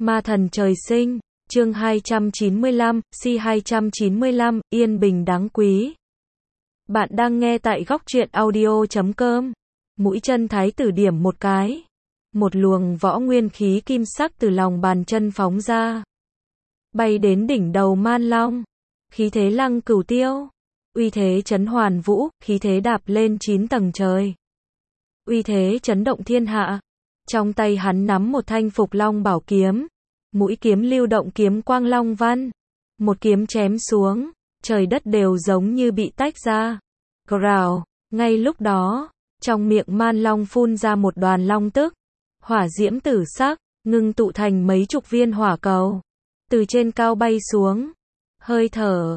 Ma thần trời sinh, chương 295, C295, yên bình đáng quý. Bạn đang nghe tại góc truyện audio.com. Mũi chân thái tử điểm một cái. Một luồng võ nguyên khí kim sắc từ lòng bàn chân phóng ra. Bay đến đỉnh đầu Man Long. Khí thế lăng cửu tiêu. Uy thế chấn hoàn vũ, khí thế đạp lên 9 tầng trời. Uy thế chấn động thiên hạ. Trong tay hắn nắm một thanh Phục Long bảo kiếm. Mũi kiếm lưu động kiếm quang long văn. Một kiếm chém xuống, trời đất đều giống như bị tách ra. Gào, ngay lúc đó, trong miệng Man Long phun ra một đoàn long tức. Hỏa diễm tử sắc, ngưng tụ thành mấy chục viên hỏa cầu. Từ trên cao bay xuống. Hơi thở,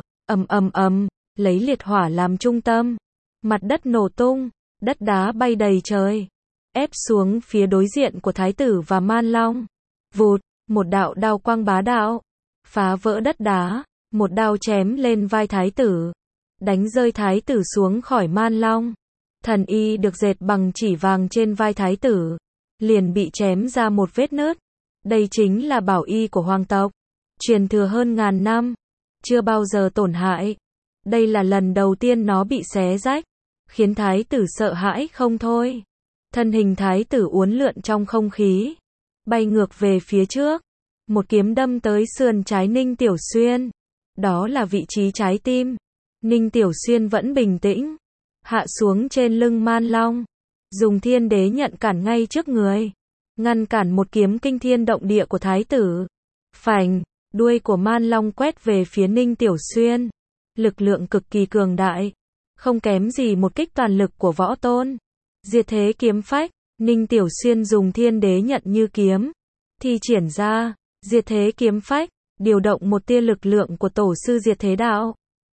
ầm, lấy liệt hỏa làm trung tâm. Mặt đất nổ tung, đất đá bay đầy trời. Ép xuống phía đối diện của thái tử và Man Long. Vụt, một đạo đao quang bá đạo. Phá vỡ đất đá, một đao chém lên vai thái tử. Đánh rơi thái tử xuống khỏi Man Long. Thần y được dệt bằng chỉ vàng trên vai thái tử. Liền bị chém ra một vết nứt. Đây chính là bảo y của hoàng tộc. Truyền thừa hơn ngàn năm. Chưa bao giờ tổn hại. Đây là lần đầu tiên nó bị xé rách. Khiến thái tử sợ hãi không thôi. Thân hình thái tử uốn lượn trong không khí. Bay ngược về phía trước. Một kiếm đâm tới sườn trái Ninh Tiểu Xuyên. Đó là vị trí trái tim. Ninh Tiểu Xuyên vẫn bình tĩnh. Hạ xuống trên lưng Man Long. Dùng thiên đế nhận cản ngay trước người. Ngăn cản một kiếm kinh thiên động địa của thái tử. Phành, đuôi của Man Long quét về phía Ninh Tiểu Xuyên. Lực lượng cực kỳ cường đại. Không kém gì một kích toàn lực của võ tôn. Diệt thế kiếm phách. Ninh Tiểu Xuyên dùng thiên đế nhận như kiếm. Thi triển ra, diệt thế kiếm phách. Điều động một tia lực lượng của tổ sư diệt thế đạo.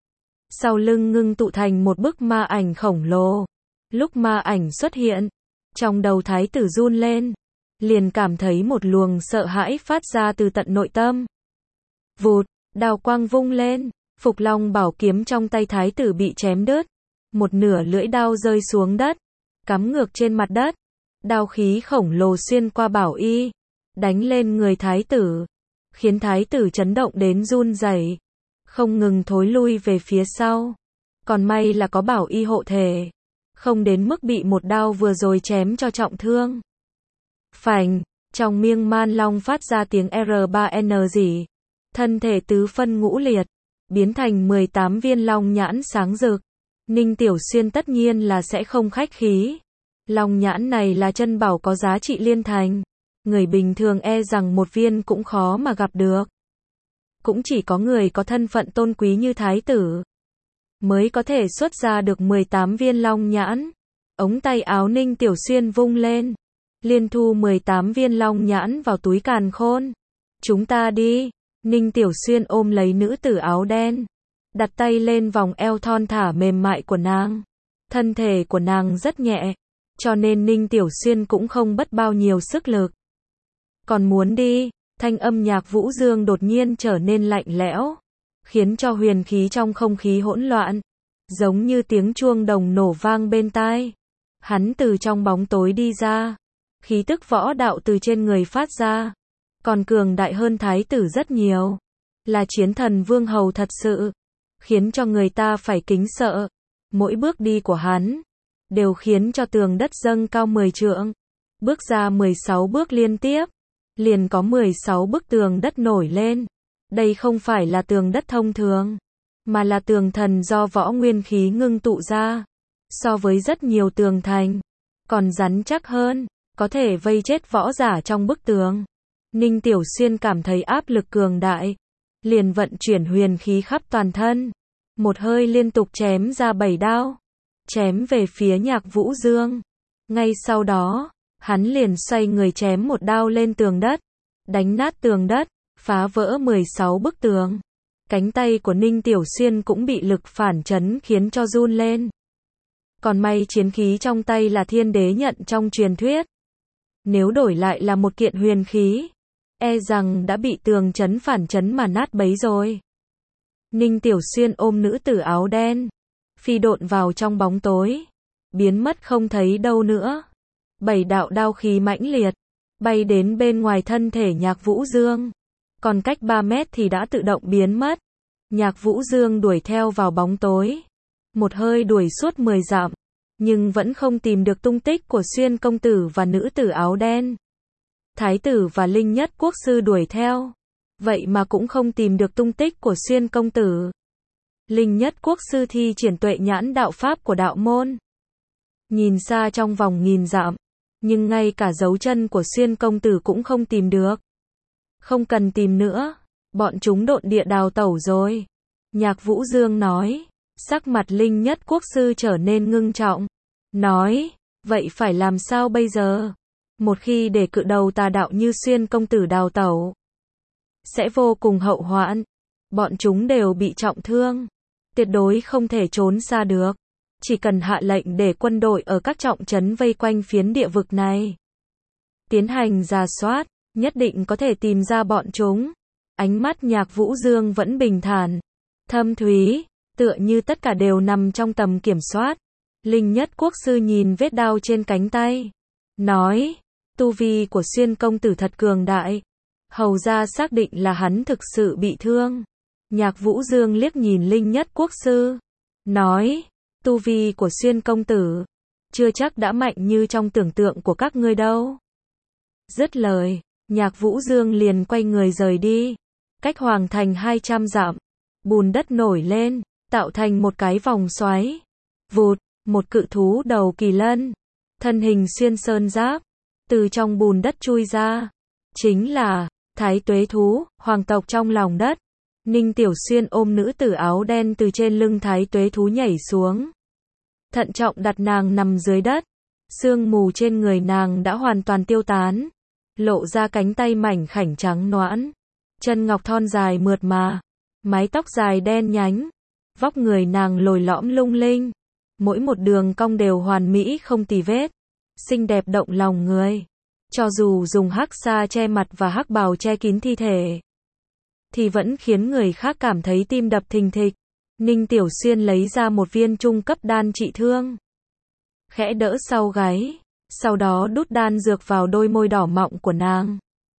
Sau lưng ngưng tụ thành một bức ma ảnh khổng lồ. Lúc ma ảnh xuất hiện, trong đầu thái tử run lên. Liền cảm thấy một luồng sợ hãi phát ra từ tận nội tâm. Vụt, đao quang vung lên. Phục Long bảo kiếm trong tay thái tử bị chém đứt. Một nửa lưỡi đao rơi xuống đất. Cắm ngược trên mặt đất. Đao khí khổng lồ xuyên qua bảo y. Đánh lên người thái tử. Khiến thái tử chấn động đến run rẩy. Không ngừng thối lui về phía sau. Còn may là có bảo y hộ thể. Không đến mức bị một đao vừa rồi chém cho trọng thương. Phành, trong miệng Man Long phát ra tiếng R3N gì. Thân thể tứ phân ngũ liệt. Biến thành 18 viên long nhãn sáng rực. Ninh Tiểu Xuyên tất nhiên là sẽ không khách khí. Long nhãn này là chân bảo có giá trị liên thành. Người bình thường e rằng một viên cũng khó mà gặp được. Cũng chỉ có người có thân phận tôn quý như thái tử mới có thể xuất ra được 18 viên long nhãn. Ống tay áo Ninh Tiểu Xuyên vung lên. Liên thu 18 viên long nhãn vào túi càn khôn. Chúng ta đi. Ninh Tiểu Xuyên ôm lấy nữ tử áo đen. Đặt tay lên vòng eo thon thả mềm mại của nàng. Thân thể của nàng rất nhẹ. Cho nên Ninh Tiểu Xuyên cũng không mất bao nhiêu sức lực. Còn muốn đi, thanh âm Nhạc Vũ Dương đột nhiên trở nên lạnh lẽo. Khiến cho huyền khí trong không khí hỗn loạn. Giống như tiếng chuông đồng nổ vang bên tai. Hắn từ trong bóng tối đi ra. Khí tức võ đạo từ trên người phát ra. Còn cường đại hơn thái tử rất nhiều. Là chiến thần vương hầu thật sự. Khiến cho người ta phải kính sợ. Mỗi bước đi của hắn đều khiến cho tường đất dâng cao 10 trượng. Bước ra 16 bước liên tiếp. Liền có 16 bức tường đất nổi lên. Đây không phải là tường đất thông thường. Mà là tường thần do võ nguyên khí ngưng tụ ra. So với rất nhiều tường thành. Còn rắn chắc hơn. Có thể vây chết võ giả trong bức tường. Ninh Tiểu Xuyên cảm thấy áp lực cường đại. Liền vận chuyển huyền khí khắp toàn thân. Một hơi liên tục chém ra 7 đao. Chém về phía Nhạc Vũ Dương. Ngay sau đó, hắn liền xoay người chém một đao lên tường đất. Đánh nát tường đất, phá vỡ 16 bức tường. Cánh tay của Ninh Tiểu Xuyên cũng bị lực phản chấn khiến cho run lên. Còn may chiến khí trong tay là thiên đế nhận trong truyền thuyết. Nếu đổi lại là một kiện huyền khí, e rằng đã bị tường chấn phản chấn mà nát bấy rồi. Ninh Tiểu Xuyên ôm nữ tử áo đen. Phi độn vào trong bóng tối. Biến mất không thấy đâu nữa. 7 đạo đao khí mãnh liệt. bay đến bên ngoài thân thể Nhạc Vũ Dương. Còn cách 3 mét thì đã tự động biến mất. Nhạc Vũ Dương đuổi theo vào bóng tối. Một hơi đuổi suốt 10 dặm, nhưng vẫn không tìm được tung tích của Xuyên công tử và nữ tử áo đen. Thái tử và Linh Nhất Quốc sư đuổi theo, vậy mà cũng không tìm được tung tích của Xuyên công tử. Linh Nhất Quốc sư thi triển tuệ nhãn đạo pháp của đạo môn, nhìn xa trong vòng nghìn dặm, nhưng ngay cả dấu chân của Xuyên công tử cũng không tìm được. Không cần tìm nữa, bọn chúng độn địa đào tẩu rồi. Nhạc Vũ Dương nói. Sắc mặt Linh Nhất Quốc sư trở nên ngưng trọng. Nói, vậy phải làm sao bây giờ? Một khi để cự đầu tà đạo như Xuyên công tử đào tẩu, sẽ vô cùng hậu hoạn. Bọn chúng đều bị trọng thương, tuyệt đối không thể trốn xa được. Chỉ cần hạ lệnh để quân đội ở các trọng trấn vây quanh phiến địa vực này, tiến hành rà soát, nhất định có thể tìm ra bọn chúng. Ánh mắt Nhạc Vũ Dương vẫn bình thản, thâm thúy, tựa như tất cả đều nằm trong tầm kiểm soát. Linh Nhất Quốc sư nhìn vết đao trên cánh tay, nói, tu vi của Xuyên công tử thật cường đại. Hầu ra xác định là hắn thực sự bị thương. Nhạc Vũ Dương liếc nhìn Linh Nhất Quốc sư, nói, tu vi của Xuyên công tử chưa chắc đã mạnh như trong tưởng tượng của các ngươi đâu. Dứt lời, Nhạc Vũ Dương liền quay người rời đi. Cách hoàng thành 200 dặm, bùn đất nổi lên, tạo thành một cái vòng xoáy. Vụt, một cự thú đầu kỳ lân, thân hình xuyên sơn giáp, từ trong bùn đất chui ra. Chính là Thái Tuế thú, hoàng tộc trong lòng đất. Ninh Tiểu Xuyên ôm nữ tử áo đen từ trên lưng Thái Tuế thú nhảy xuống, thận trọng đặt nàng nằm dưới đất. Sương mù trên người nàng đã hoàn toàn tiêu tán, lộ ra cánh tay mảnh khảnh trắng nõn, chân ngọc thon dài mượt mà, mái tóc dài đen nhánh. Vóc người nàng lồi lõm lung linh, mỗi một đường cong đều hoàn mỹ không tì vết, xinh đẹp động lòng người. Cho dù dùng hắc sa che mặt và hắc bào che kín thi thể, thì vẫn khiến người khác cảm thấy tim đập thình thịch. Ninh Tiểu Xuyên lấy ra một viên trung cấp đan trị thương, khẽ đỡ sau gáy, sau đó đút đan dược vào đôi môi đỏ mọng của nàng.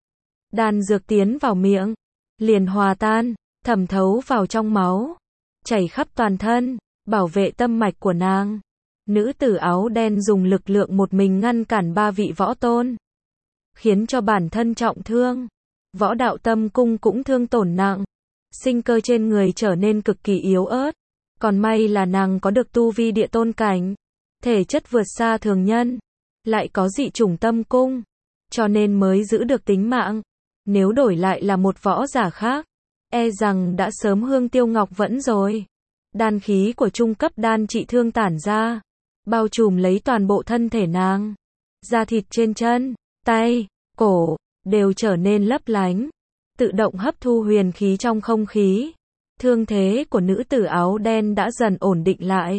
Đan dược tiến vào miệng, liền hòa tan, thẩm thấu vào trong máu, chảy khắp toàn thân, bảo vệ tâm mạch của nàng. Nữ tử áo đen dùng lực lượng một mình ngăn cản 3 vị võ tôn, khiến cho bản thân trọng thương. Võ đạo tâm cung cũng thương tổn nặng, sinh cơ trên người trở nên cực kỳ yếu ớt. Còn may là nàng có được tu vi địa tôn cảnh, thể chất vượt xa thường nhân, lại có dị chủng tâm cung, cho nên mới giữ được tính mạng. Nếu đổi lại là một võ giả khác, e rằng đã sớm hương tiêu ngọc vẫn rồi. Đan khí của trung cấp đan trị thương tản ra, bao trùm lấy toàn bộ thân thể nàng. Da thịt trên chân, tay, cổ, đều trở nên lấp lánh, tự động hấp thu huyền khí trong không khí. Thương thế của nữ tử áo đen đã dần ổn định lại.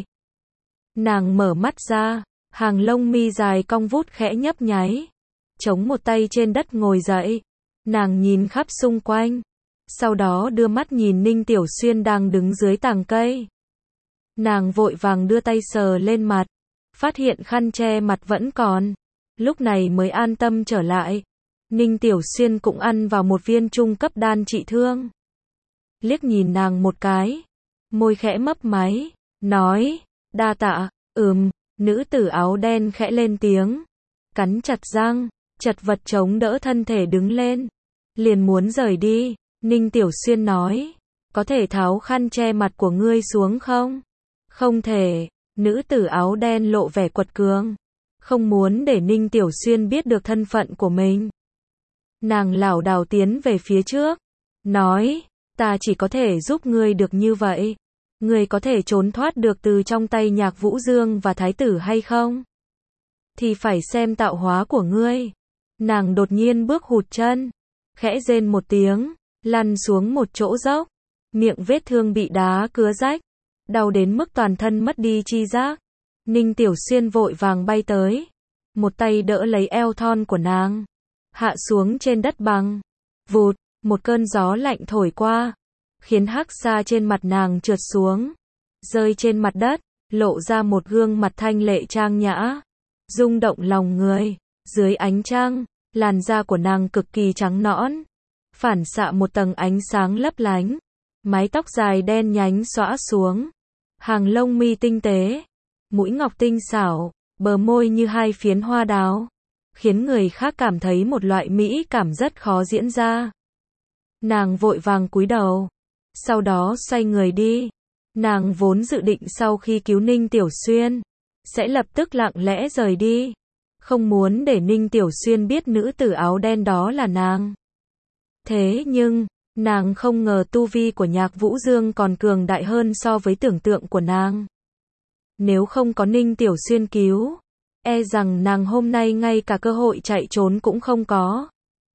Nàng mở mắt ra, hàng lông mi dài cong vút khẽ nhấp nháy, chống một tay trên đất ngồi dậy. Nàng nhìn khắp xung quanh, sau đó đưa mắt nhìn Ninh Tiểu Xuyên đang đứng dưới tàng cây. Nàng vội vàng đưa tay sờ lên mặt, phát hiện khăn che mặt vẫn còn, lúc này mới an tâm trở lại. Ninh Tiểu Xuyên cũng ăn vào một viên trung cấp đan trị thương. Liếc nhìn nàng một cái, môi khẽ mấp máy, nói, đa tạ. Nữ tử áo đen khẽ lên tiếng, cắn chặt răng, chật vật chống đỡ thân thể đứng lên, liền muốn rời đi. Ninh Tiểu Xuyên nói, có thể tháo khăn che mặt của ngươi xuống không? Không thể. Nữ tử áo đen lộ vẻ quật cường, không muốn để Ninh Tiểu Xuyên biết được thân phận của mình. Nàng lảo đảo tiến về phía trước, nói, ta chỉ có thể giúp ngươi được như vậy. Ngươi có thể trốn thoát được từ trong tay Nhạc Vũ Dương và Thái tử hay không? Thì phải xem tạo hóa của ngươi. Nàng đột nhiên bước hụt chân, khẽ rên một tiếng, lăn xuống một chỗ dốc, miệng vết thương bị đá cứa rách, đau đến mức toàn thân mất đi chi giác. Ninh Tiểu Xuyên vội vàng bay tới, một tay đỡ lấy eo thon của nàng, hạ xuống trên đất bằng. Vụt, một cơn gió lạnh thổi qua, khiến hắc sa trên mặt nàng trượt xuống, rơi trên mặt đất, lộ ra một gương mặt thanh lệ trang nhã, rung động lòng người. Dưới ánh trăng, Làn da của nàng cực kỳ trắng nõn, phản xạ một tầng ánh sáng lấp lánh, mái tóc dài đen nhánh xõa xuống, hàng lông mi tinh tế, mũi ngọc tinh xảo, bờ môi như hai phiến hoa đào, khiến người khác cảm thấy một loại mỹ cảm rất khó diễn ra. Nàng vội vàng cúi đầu, sau đó xoay người đi. Nàng vốn dự định sau khi cứu Ninh Tiểu Xuyên, sẽ lập tức lặng lẽ rời đi, không muốn để Ninh Tiểu Xuyên biết nữ tử áo đen đó là nàng. Thế nhưng, nàng không ngờ tu vi của Nhạc Vũ Dương còn cường đại hơn so với tưởng tượng của nàng. Nếu không có Ninh Tiểu Xuyên cứu, e rằng nàng hôm nay ngay cả cơ hội chạy trốn cũng không có.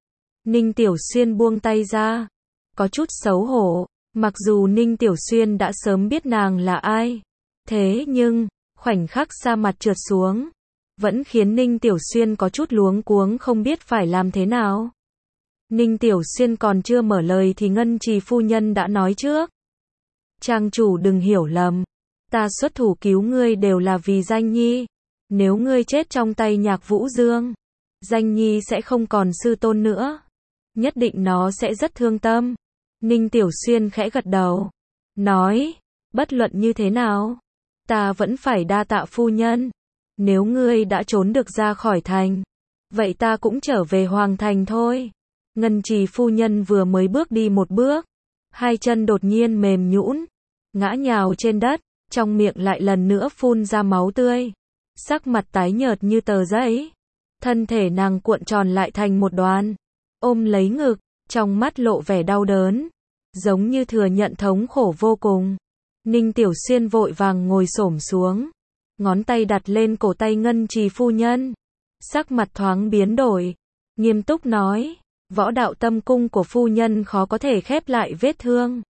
Ninh Tiểu Xuyên buông tay ra, có chút xấu hổ, mặc dù Ninh Tiểu Xuyên đã sớm biết nàng là ai. Thế nhưng, khoảnh khắc sa mặt trượt xuống, vẫn khiến Ninh Tiểu Xuyên có chút luống cuống không biết phải làm thế nào. Ninh Tiểu Xuyên còn chưa mở lời thì Ngân Trì phu nhân đã nói trước. Trang chủ đừng hiểu lầm, ta xuất thủ cứu ngươi đều là vì Danh Nhi. Nếu ngươi chết trong tay Nhạc Vũ Dương, Danh Nhi sẽ không còn sư tôn nữa. Nhất định nó sẽ rất thương tâm. Ninh Tiểu Xuyên khẽ gật đầu, nói, bất luận như thế nào, ta vẫn phải đa tạ phu nhân. Nếu ngươi đã trốn được ra khỏi thành, vậy ta cũng trở về Hoàng Thành thôi. Ngân Trì phu nhân vừa mới bước đi một bước, hai chân đột nhiên mềm nhũn, ngã nhào trên đất, trong miệng lại lần nữa phun ra máu tươi. Sắc mặt tái nhợt như tờ giấy, thân thể nàng cuộn tròn lại thành một đoàn, ôm lấy ngực, trong mắt lộ vẻ đau đớn, giống như thừa nhận thống khổ vô cùng. Ninh Tiểu Xuyên vội vàng ngồi xổm xuống, ngón tay đặt lên cổ tay Ngân Trì phu nhân, sắc mặt thoáng biến đổi, nghiêm túc nói, võ đạo tâm cung của phu nhân khó có thể khép lại vết thương.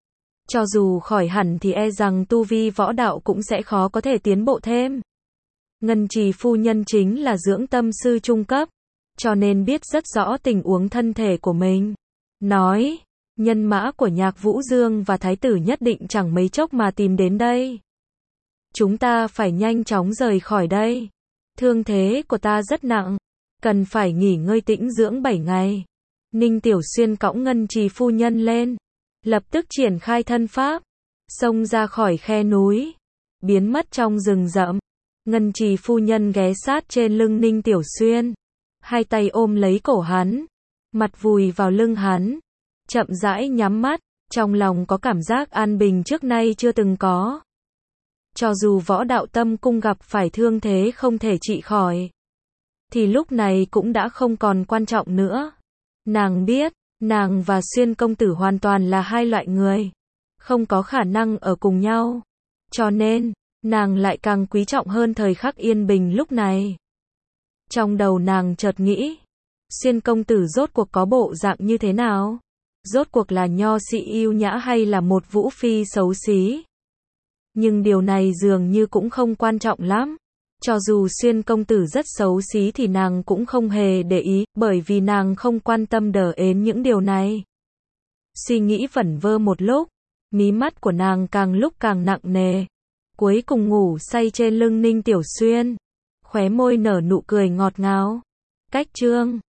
Cho dù khỏi hẳn thì e rằng tu vi võ đạo cũng sẽ khó có thể tiến bộ thêm. Ngân Trì phu nhân chính là dưỡng tâm sư trung cấp, cho nên biết rất rõ tình huống thân thể của mình. Nói, nhân mã của Nhạc Vũ Dương và Thái tử nhất định chẳng mấy chốc mà tìm đến đây. Chúng ta phải nhanh chóng rời khỏi đây. Thương thế của ta rất nặng, cần phải nghỉ ngơi tĩnh dưỡng 7 ngày. Ninh Tiểu Xuyên cõng Ngân Trì phu nhân lên, lập tức triển khai thân pháp, xông ra khỏi khe núi, biến mất trong rừng rậm. Ngân Trì phu nhân ghé sát trên lưng Ninh Tiểu Xuyên, hai tay ôm lấy cổ hắn, mặt vùi vào lưng hắn, chậm rãi nhắm mắt, trong lòng có cảm giác an bình trước nay chưa từng có. Cho dù võ đạo tâm cung gặp phải thương thế không thể trị khỏi, thì lúc này cũng đã không còn quan trọng nữa. Nàng biết, nàng và Xuyên công tử hoàn toàn là hai loại người, không có khả năng ở cùng nhau. Cho nên, nàng lại càng quý trọng hơn thời khắc yên bình lúc này. Trong đầu nàng chợt nghĩ, Xuyên công tử rốt cuộc có bộ dạng như thế nào? Rốt cuộc là nho sĩ yêu nhã hay là một vũ phi xấu xí? Nhưng điều này dường như cũng không quan trọng lắm. Cho dù Xuyên công tử rất xấu xí thì nàng cũng không hề để ý, bởi vì nàng không quan tâm đờ ến những điều này. Suy nghĩ vẩn vơ một lúc, mí mắt của nàng càng lúc càng nặng nề, cuối cùng ngủ say trên lưng Ninh Tiểu Xuyên, khóe môi nở nụ cười ngọt ngào. Cách chương